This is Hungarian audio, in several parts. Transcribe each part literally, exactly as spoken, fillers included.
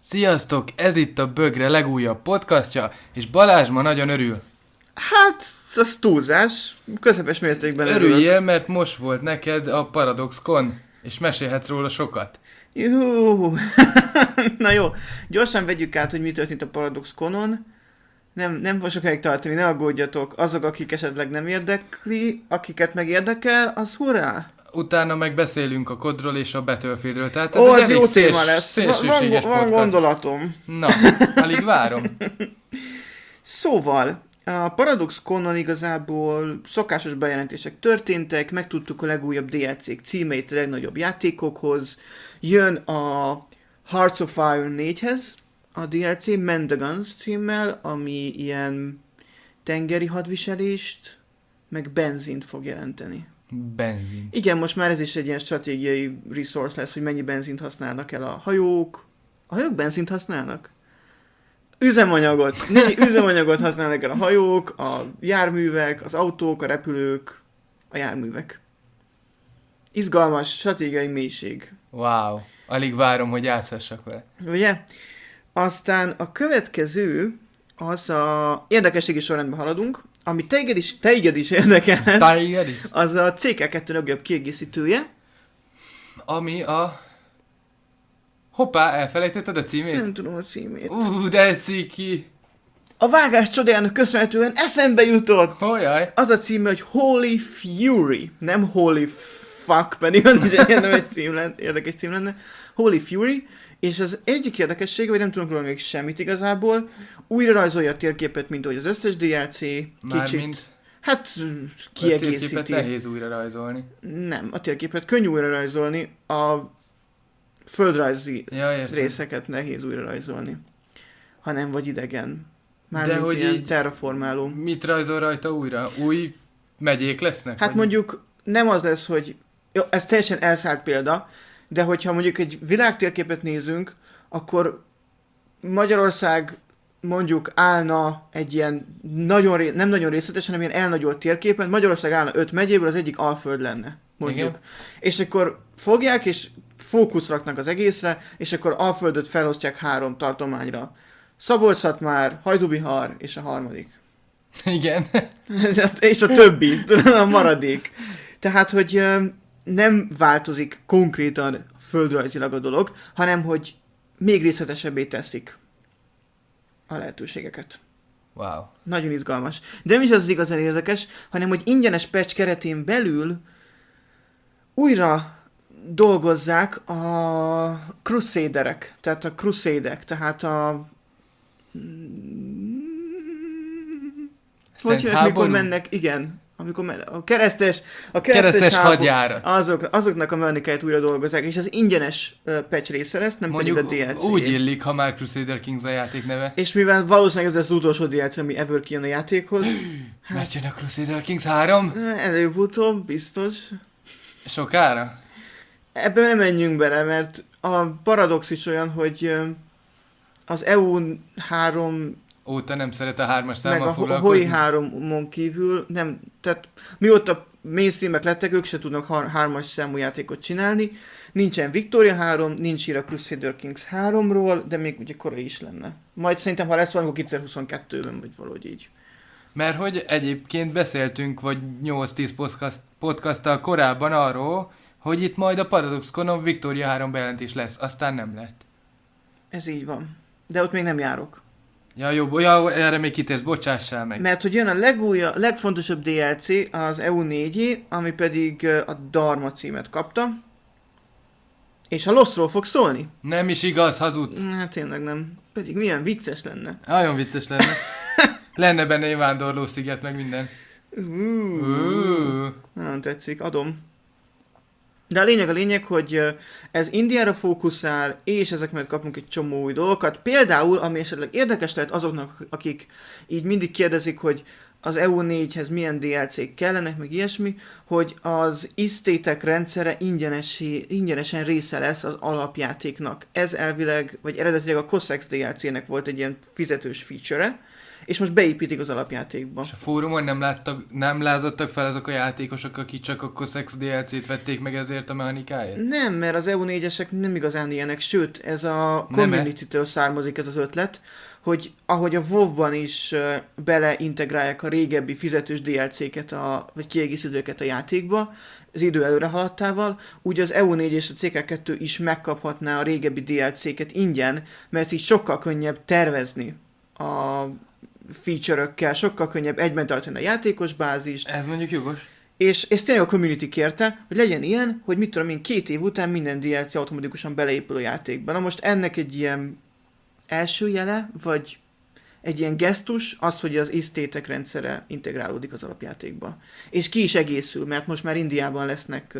Sziasztok, ez itt a Bögre legújabb podcastja, és Balázs ma nagyon örül. Hát, az túlzás, közepes mértékben örülök. Örüljél, mert most volt neked a ParadoxCon, és mesélhetsz róla sokat. Juhú. Na jó, gyorsan vegyük át, hogy mi történt a ParadoxConon. Nem, nem fog sokáig tartani, ne aggódjatok. Azok, akik esetleg nem érdekli, akiket meg érdekel, az hurrá! Utána meg beszélünk a kodról és a Battlefieldről, tehát ez Ó, egy az elég jó széls, téma lesz. Van, szélsőséges van, van podcast. gondolatom. Na, alig várom. Szóval, a ParadoxConon igazából szokásos bejelentések történtek, megtudtuk a legújabb dé el cé-k címeit a legnagyobb játékokhoz, jön a Hearts of Iron négyhez a dé el cé Man the Guns címmel, ami ilyen tengeri hadviselést, meg benzint fog jelenteni. Benzin. Igen, most már ez is egy ilyen stratégiai resource lesz, hogy mennyi benzint használnak el a hajók. A hajók benzint használnak? Üzemanyagot. Négy üzemanyagot használnak el a hajók, a járművek, az autók, a repülők, a járművek. Izgalmas, stratégiai mélység. Wow, alig várom, hogy játszhassak vele. Ugye? Aztán a következő, az a érdekességi sorrendben haladunk, ami téged is, téged is érdekel, Tiger is. az a cé ká kettő legjobb kiegészítője. Ami a... Hoppá, elfelejtetted a címét? Nem tudom a címét. Ú, de ciki. A vágás csodájának köszönhetően eszembe jutott! Hogyaj. Az a címe, hogy Holy Fury. Nem Holy Fuck, pedig az is egy nem egy cím lenne, érdekes cím lenne. Holy Fury. És az egyik érdekessége, vagy nem tudunk róla még semmit igazából, újra rajzolja a térképet, mint ahogy az összes dé el cé. Mármint Hát a kiegészíti. térképet nehéz újra rajzolni. Nem, a térképet könnyű újra rajzolni, a földrajzi Ja, értem. részeket nehéz újra rajzolni. Ha nem vagy idegen. De Mármint hogy ilyen így- terraformáló. Mit rajzol rajta újra? Új megyék lesznek? Hát vagy? mondjuk nem az lesz, hogy... Jó, ez teljesen elszállt példa, de hogyha mondjuk egy világtérképet nézünk, akkor Magyarország mondjuk állna egy ilyen nagyon, ré- nem nagyon részletes, hanem ilyen elnagyolt térképen, Magyarország állna öt megyéből, az egyik Alföld lenne, mondjuk. Igen. És akkor fogják, és fókusz raknak az egészre, és akkor Alföldöt felosztják három tartományra. Szabolcs-Szatmár, Hajdubihar és a harmadik. Igen. És a többi, a maradék. Tehát, hogy ö, nem változik konkrétan földrajzilag a dolog, hanem, hogy még részletesebbé teszik a lehetőségeket. Wow. Nagyon izgalmas. De nem is az igazán érdekes, hanem, hogy ingyenes patch keretén belül újra dolgozzák a Crusaderek, tehát a Crusadek, tehát a... Hogy hívják, mikor mennek, igen, amikor mennek, a keresztes, a keresztes, Keresztes háború- hadjárat. azok, azoknak a mechanikáját újra dolgozzák, és az ingyenes uh, patch része lesz, nem Mondjuk pedig a dé el cé. úgy illik, ha már Crusader Kings a játék neve. És mivel valószínűleg ez lesz az utolsó dé el cé, ami ever kijön a játékhoz, Hát... Mert jön a Crusader Kings három? előbb-utóbb, biztos. Sokára? Ebbe nem menjünk bele, mert a paradox is olyan, hogy ö, az é u három Óta nem szeret a hármas meg számmal a foglalkozni. hoi háromon kívül nem, tehát mióta mainstreamek lettek, ők se tudnak har- hármas számú játékot csinálni. Nincsen Victoria három, nincs ír a Crusader Kings háromról, de még ugye korai is lenne. Majd szerintem, ha lesz valamikor kétezer-huszonkettőben, vagy valahogy így. Mert hogy egyébként beszéltünk, vagy nyolc-tíz podcast, podcasttal korábban arról, hogy itt majd a ParadoxConon Victoria három bejelentés lesz, aztán nem lett. Ez így van. De ott még nem járok. Ja, jó, ja, erre még kitérsz, bocsássál meg. Mert hogy jön a legújabb, legfontosabb dé el cé, az é u négy, ami pedig ö, a Dharma címet kapta. És a Lostról fog szólni. Nem is igaz, hazudsz. Hát tényleg nem. Pedig milyen vicces lenne. Nagyon vicces lenne. Lenne benne egy vándorló sziget, meg minden. Uh, Uh. nagyon tetszik, adom. De a lényeg a lényeg, hogy ö, ez Indiára fókuszál, és ezek mellett kapunk egy csomó új dolgokat. Például, ami esetleg érdekes lehet azoknak, akik így mindig kérdezik, hogy az é u négyhez milyen dé el cé-k kellenek, meg ilyesmi, hogy az isztétek rendszere ingyenesi, ingyenesen része lesz az alapjátéknak. Ez elvileg, vagy eredetileg a Cossacks dé el cé-nek volt egy ilyen fizetős feature-e, és most beépítik az alapjátékba. És a fórumon nem, láttak, nem lázadtak fel azok a játékosok, akik csak a Cossacks dé el cét vették meg ezért a mechanikáért? Nem, mert az E U négyesek nem igazán ilyenek, sőt, ez a community-től származik ez az ötlet, hogy ahogy a WoW-ban is uh, beleintegrálják a régebbi fizetős dé el céket, a, vagy kiegészítőket a játékba, az idő előre haladtával, úgy az E U négy és a C K kettő is megkaphatná a régebbi dé el céket ingyen, mert így sokkal könnyebb tervezni a feature-ökkel, sokkal könnyebb egyben tartani a játékos bázist. Ez mondjuk jogos. És, és tényleg a community kérte, hogy legyen ilyen, hogy mit tudom én, két év után minden dé el cé automatikusan beleépül a játékba. Na most ennek egy ilyen első jele, vagy egy ilyen gesztus az, hogy az isztétek rendszere integrálódik az alapjátékba. És ki is egészül, mert most már Indiában lesznek,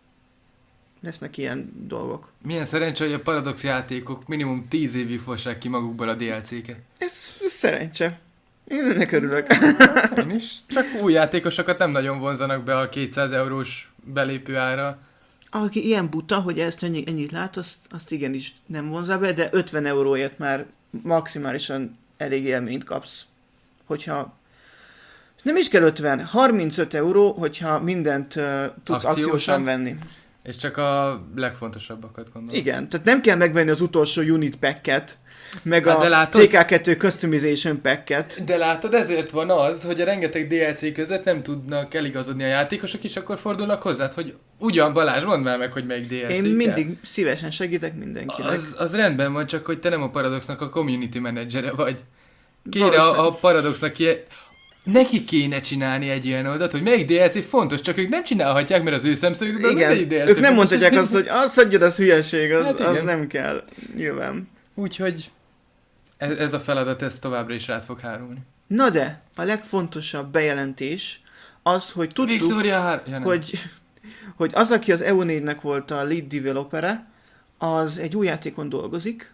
lesznek ilyen dolgok. Milyen szerencsé, hogy a Paradox játékok minimum tíz évig fossák ki magukból a dé el céket. Ez, ez szerencse. Én ennek örülök. Én is. Csak új játékosokat nem nagyon vonzanak be a kétszáz eurós belépő ára. Aki ilyen buta, hogy ezt ennyi, ennyit lát, azt, azt igenis nem vonzá be, de ötven euróért már maximálisan elég élményt kapsz. Hogyha nem is kell ötven, harmincöt euró, hogyha mindent uh, tudsz Akciósan? akciósan venni. És csak a legfontosabbakat gondolom. Igen, tehát nem kell megvenni az utolsó unit packet, meg Hát de a látod? C K kettő customization packet. De látod, ezért van az, hogy a rengeteg dé el cé között nem tudnak eligazodni a játékosok, és akkor fordulnak hozzád, hogy ugyan Balázs, mondd már meg, hogy melyik dé el cé Én kell. mindig szívesen segítek mindenkinek. Az, az rendben van, csak hogy te nem a Paradoxnak a community menedzsere vagy. Kéne Valószínű- a, a Paradoxnak ki... Neki kéne csinálni egy ilyen oldalt, hogy melyik dé el cé fontos, csak ők nem csinálhatják, mert az ő szemszögükből Igen, mindegyik dé el cé ők nem fontos, mondhatják és- azt, hogy az hagyjad, az hülyeség, az, Hát az igen. nem kell. Nyilván. Úgyhogy ez, ez a feladat, ez továbbra is rád fog hárulni. Na de, a legfontosabb bejelentés az, hogy tudtuk, Victoria Har... ja, nem. hogy, hogy az, aki az E U négynek volt a lead developere, az egy új játékon dolgozik,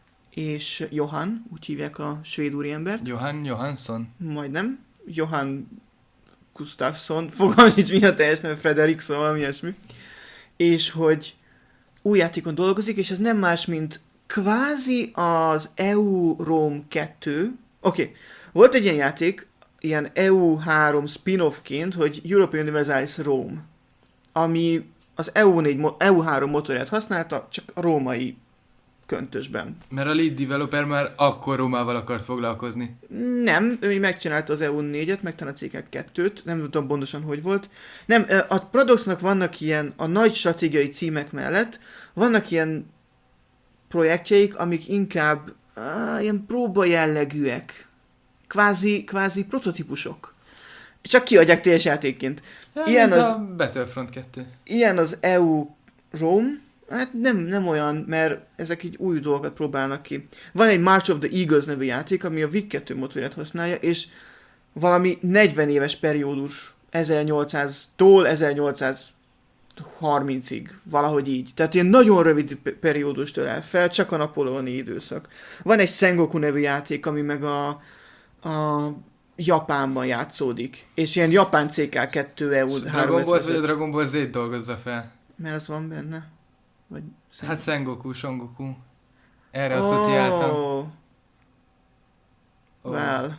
és Johan, úgy hívják a svéd úriembert, Johan Johansson. majdnem, Johan Gustafsson, fogalmam nincs mi a teljes neve, Frederiksson, valami ilyesmi, és hogy új játékon dolgozik, és ez nem más, mint kvázi az E U Rome kettő. Oké, okay. Volt egy ilyen játék, ilyen E U három spin-offként, hogy European Universalis Rome, ami az E U négy, E U három motorját használta, csak a római köntösben. Mert a lead developer már akkor Rómával akart foglalkozni. Nem, ő megcsinálta az E U négyet, meg talán a C K kettőt, nem tudom pontosan, hogy volt. Nem, a Paradoxnak vannak ilyen, a nagy stratégiai címek mellett, vannak ilyen projektjeik, amik inkább á, ilyen próba jellegűek. Kvázi, kvázi prototípusok. Csak kiadják teljes játékként. Ja, Ilyen mint az- a Battlefront kettő. Ilyen az E U Rome, hát nem, nem olyan, mert ezek így új dolgokat próbálnak ki. Van egy March of the Eagles nevű játék, ami a Vig kettő motorját használja, és valami negyven éves periódus, ezernyolcszáztól ezernyolcszázharmincig, valahogy így. Tehát ilyen nagyon rövid pe- periódust ölel fel, csak a napóleoni időszak. Van egy Sengoku nevű játék, ami meg a, a Japánban játszódik, és ilyen japán C K kettő E U Dragon Ball vagy a Dragon Ball Z dolgozza fel. Mert az van benne? Vagy Hát Sengoku, Songoku. Erre oh. asszociáltam. Oh, Oh. well.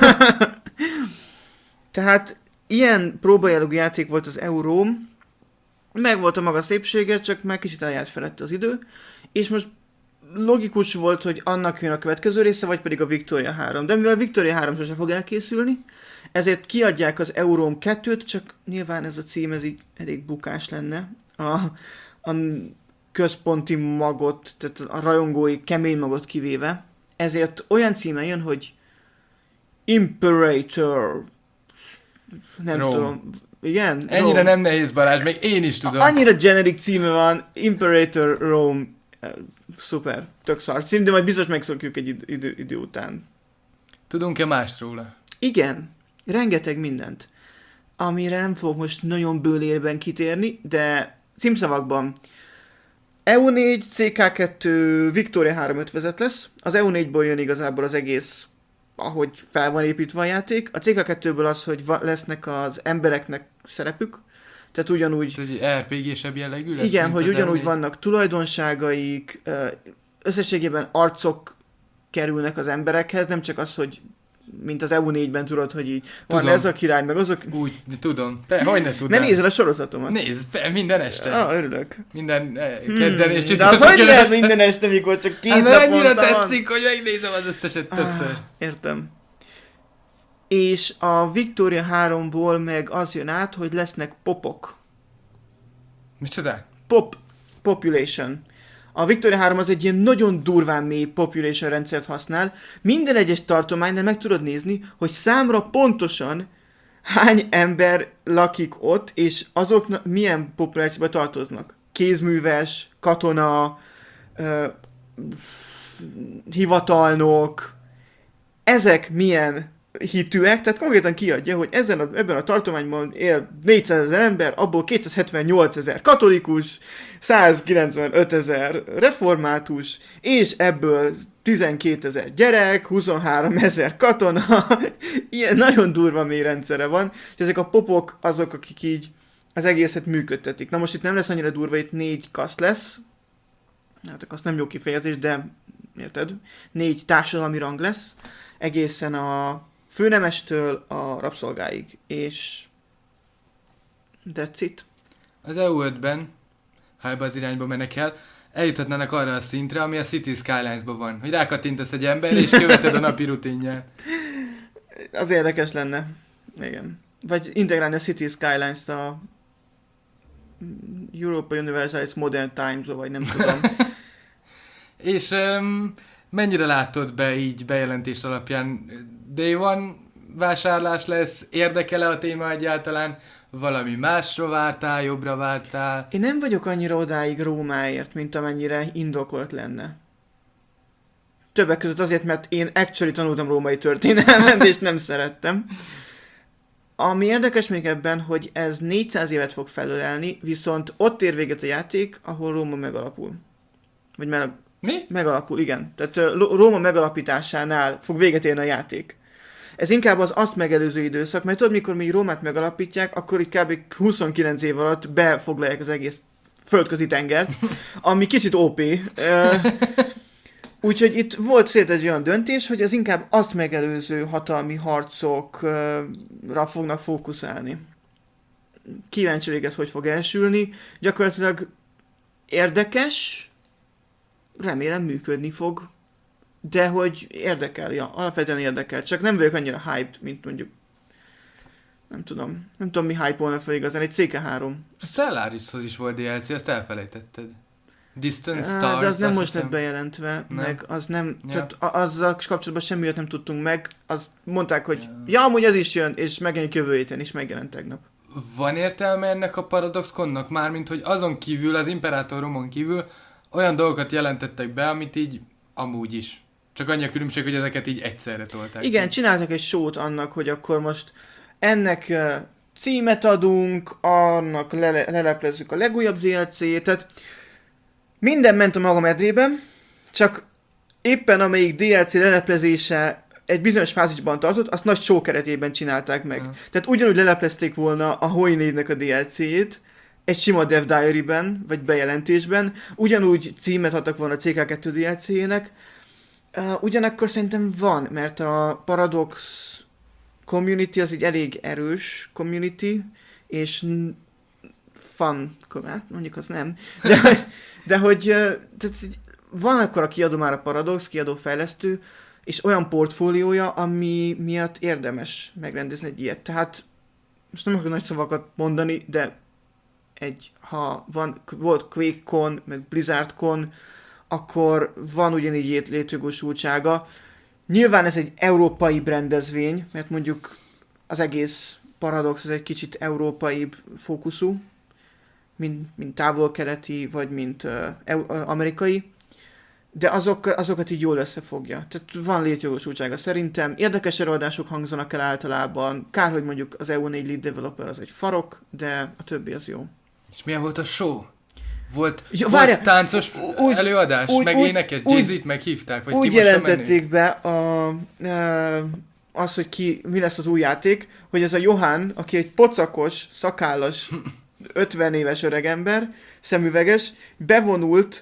Tehát ilyen próbajellegű játék volt az E U Rome, meg volt a maga szépsége, csak már kicsit eljárt felett az idő, és most logikus volt, hogy annak jön a következő része, vagy pedig a Victoria három. De mivel a Victoria három sose fog elkészülni, ezért kiadják az E U Rome kettőt, csak nyilván ez a cím ez így elég bukás lenne. A, a központi magot, tehát a rajongói kemény magot kivéve. Ezért olyan címen jön, hogy Imperator. Nem Rome. tudom. Igen? Ennyire Rome. nem nehéz, Balázs, még én is tudom. Annyira generic címe van, Imperator Rome. Eh, Szuper, tök szar cím, de majd biztos megszokjuk egy idő, idő, idő után. Tudunk-e mást róla? Igen, rengeteg mindent, amire nem fogok most nagyon bőlérben kitérni, de címszavakban E U négy, C K kettő, Victoria három ötvezet lesz. Az E U négyből jön igazából az egész, ahogy fel van építve a játék. A C K kettőből az, hogy va- lesznek az embereknek szerepük, tehát ugyanúgy... Ez egy er pé gésebb jellegű lesz? Igen, mint hogy az ugyanúgy elmény? vannak tulajdonságaik, ö, összességében arcok kerülnek az emberekhez, nem csak az, hogy mint az E U négyben tudod, hogy így van Tudom. ez a király, meg azok... Úgy, tudom. Pe, hogy ne tudnám. Mert nézel a sorozatomat. Nézd, pe, minden este. Ah, örülök. Minden eh, kedden és Hmm, de az hogy csütörtökön lehet minden este, mikor csak két Hát mert annyira naponta van? tetszik, hogy megnézem az összeset többször. Ah, értem. És a Victoria háromból meg az jön át, hogy lesznek popok. Micsoda? Pop. Population. A Victoria három az egy ilyen nagyon durván mély population rendszert használ. Minden egyes tartománynál meg tudod nézni, hogy számra pontosan hány ember lakik ott, és azok milyen populációba tartoznak. Kézműves, katona, ö, hivatalnok, ezek milyen hitűek, tehát konkrétan kiadja, hogy ezen a, ebben a tartományban él négyszázezer ember, abból kétszázhetvennyolcezer katolikus, százkilencvenötezer református, és ebből tizenkétezer gyerek, huszonháromezer katona, ilyen nagyon durva mély rendszere van, és ezek a popok azok, akik így az egészet működtetik. Na most itt nem lesz annyira durva, itt négy kaszt lesz, hát azt nem jó kifejezés, de érted? Négy társadalmi rang lesz, egészen a főnemestől a rabszolgáig, és that's it. Az E U ötben, ha ebbe az irányba mennek el, eljuthatnának arra a szintre, ami a City Skylines-ban van. Hogy rákattintasz egy emberre, és követed a napi rutinját. Az érdekes lenne. Igen. Vagy integrálni a City Skylines-t a Europa Universalis Modern Times-ba, vagy nem tudom. És um, mennyire látod be így bejelentés alapján? Day One vásárlás lesz? Érdekel-e a téma egyáltalán? Valami másra vártál, jobbra vártál? Én nem vagyok annyira odáig Rómáért, mint amennyire indokolt lenne. Többek között azért, mert én actually tanultam római történelmet, és nem szerettem. Ami érdekes még ebben, hogy ez négyszáz évet fog felölelni, viszont ott ér véget a játék, ahol Róma megalapul. Vagy meg... Mi? Megalapul, igen. Tehát uh, Róma megalapításánál fog véget érni a játék. Ez inkább az azt megelőző időszak, mert tudod, mikor még Rómát megalapítják, akkor így kb. huszonkilenc év alatt befoglalják az egész földközi tengert, ami kicsit ó pé. Uh, úgyhogy itt volt szét egy olyan döntés, hogy ez inkább azt megelőző hatalmi harcokra fognak fókuszálni. Kíváncsi vagyok, ez hogy fog elsülni. Gyakorlatilag érdekes, remélem működni fog, de hogy érdekel, ja, alapvetően érdekel, csak nem vagyok annyira hyped, mint mondjuk, nem tudom, nem tudom mi hype-olna fel igazán, egy C K három. A Stellarishoz is volt dé el cé, azt elfelejtetted. Distant Á, Stars, de az nem most hiszem. lett bejelentve, Nem. meg az nem, Ja. tehát a- azzal kapcsolatban semmiért nem tudtunk meg, azt mondták, hogy ja, amúgy ez is jön, és megjelenik jövő héten, és megjelent tegnap. Van értelme ennek a Paradox-konnak? Mármint, hogy azon kívül, az Imperátorumon kívül olyan dolgokat jelentettek be, amit így amúgy is. Csak annyi a különbség, hogy ezeket így egyszerre tolták. Igen, csináltak egy show-t annak, hogy akkor most ennek uh, címet adunk, annak lele- leleplezzük a legújabb dé el cé-t, tehát minden ment a maga medrében, csak éppen amelyik dé el cé leleplezése egy bizonyos fázisban tartott, azt nagy show keretében csinálták meg. Ja. Tehát ugyanúgy leleplezték volna a Hoi négynek a dé el cé-jét, egy sima Dev Diary-ben, vagy bejelentésben, ugyanúgy címet adtak volna a cé ká kettő dé el cé-jének, uh, ugyanakkor szerintem van, mert a Paradox community az egy elég erős community, és n- fun, hát mondjuk az nem, de, de hogy uh, tehát így van akkor a kiadó már a Paradox, kiadó fejlesztő, és olyan portfóliója, ami miatt érdemes megrendezni egy ilyet. Tehát most nem akarok nagy szavakat mondani, de egy, ha van, volt QuakeCon, meg BlizzardCon, akkor van ugyanígy létjogosultsága. Nyilván ez egy európai rendezvény, mert mondjuk az egész Paradox az egy kicsit európai fókuszú, mint, mint távol-keleti, vagy mint uh, uh, amerikai, de azok, azokat így jól összefogja. Tehát van létjogosultsága szerintem. Érdekes előadások hangzanak el általában. Kár, hogy mondjuk az E U négy lead developer az egy farok, de a többi az jó. És milyen volt a show? Volt, Ja, volt várjál, táncos úgy- előadás? úgy- meg úgy- énekes? úgy- Jay-Z-t meghívták? Vagy Úgy ki most a menő? jelentették be a, a, az, hogy ki, mi lesz az új játék, hogy ez a Johann, aki egy pocakos, szakállas, ötven éves öregember, szemüveges, bevonult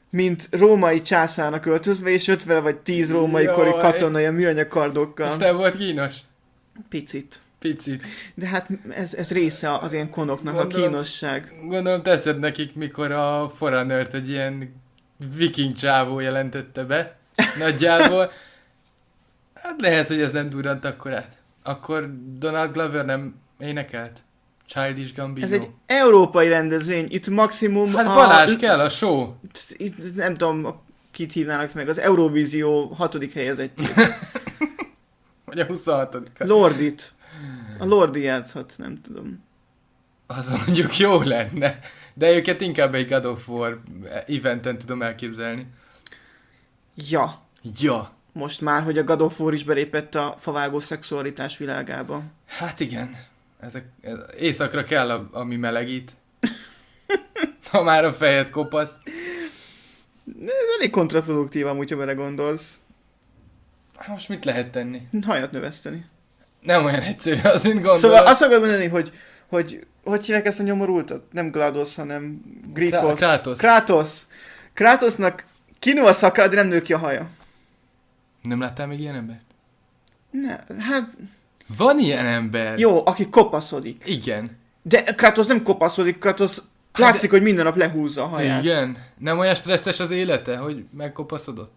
mint római császárnak öltözve, és jött vele vagy tíz római Jaj. kori katona ilyen műanyag kardokkal. És nem volt kínos? Picit. Picit. De hát ez, ez része az ilyen konoknak, Gondolom- a kínosság. Gondolom tetszett nekik, mikor a Forerunnert egy ilyen viking csávó jelentette be. Nagyjából. Hát lehet, hogy ez nem durrant akkor át. Akkor Donald Glover nem énekelt? Childish Gambino. Ez egy európai rendezvény, itt maximum Hát a... Balázs kell a show. Itt nem tudom, kit hívnának meg, az Eurovízió hatodik helyezettjét. Vagy a huszonhatodik. Lordit. A Lordi játszhat, nem tudom. Az mondjuk jó lenne. De őket inkább egy God of War eventen tudom elképzelni. Ja, Ja. most már, hogy a God of War is belépett a favágó szexualitás világába. Hát igen. Ezek, ez, éjszakra kell, a, ami melegít. Ha már a fejed kopasz. Ez elég kontraproduktív amúgy, ha bele gondolsz. Hát most mit lehet tenni? Hajat növeszteni. Nem olyan egyszerű az, mint gondolod. Szóval azt akarod mondani, hogy, hogy hogy hívják ezt a nyomorultat? Nem GLaDOS, hanem Grikos. Kratos. Kratos. Kratosnak kinő a szakra, de nem nő ki a haja. Nem láttál még ilyen embert? Ne, hát Van ilyen ember. jó, aki kopaszodik. Igen. De Kratos nem kopaszodik, Kratos látszik, hogy minden nap lehúzza a haját. Igen. Nem olyan stresszes az élete, hogy megkopaszodott?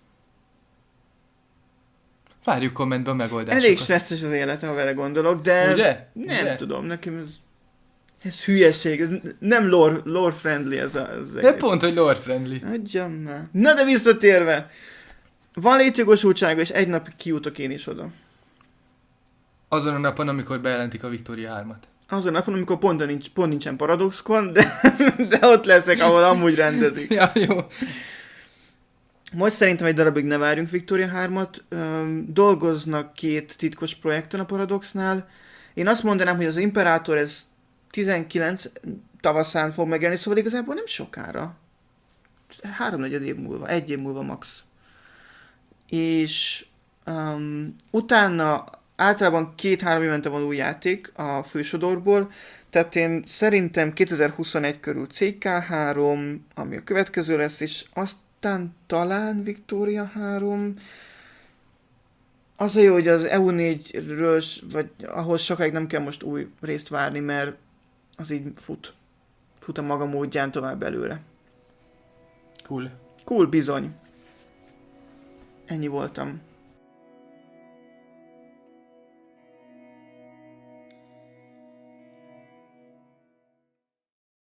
Várjuk kommentbe a megoldásokat. Elég stresszes az élete, ha vele gondolok, de Ugye? nem Ugye? tudom, nekem ez, ez hülyeség, ez nem lore, lore friendly ez, a, ez az De egész. pont, hogy lore friendly. Adjam már. Na de visszatérve, van létjogosultsága, és egy nap kijutok én is oda. Azon a napon, amikor bejelentik a Victoria hármat. Azon a napon, amikor pont, nincs, pont nincsen Paradoxkon, de, de ott leszek, ahol amúgy rendezik. Ja, jó. Most szerintem egy darabig ne várjunk Victoria hármat. Öm, dolgoznak két titkos projekten a Paradoxnál. Én azt mondanám, hogy az Imperátor ez tizenkilenc tavaszán fog megjelenni, szóval igazából nem sokára. Háromnegyed év múlva, egy év múlva max. És um, utána általában két-három évente van új játék a fősodorból, tehát én szerintem kétezer-huszonegy körül cé ká három, ami a következő lesz, és aztán talán Victoria három. Az a jó, hogy az é u négyről, vagy ahhoz sokáig nem kell most új részt várni, mert az így fut. Fut a maga módján tovább előre. Cool. Cool, bizony. Ennyi voltam.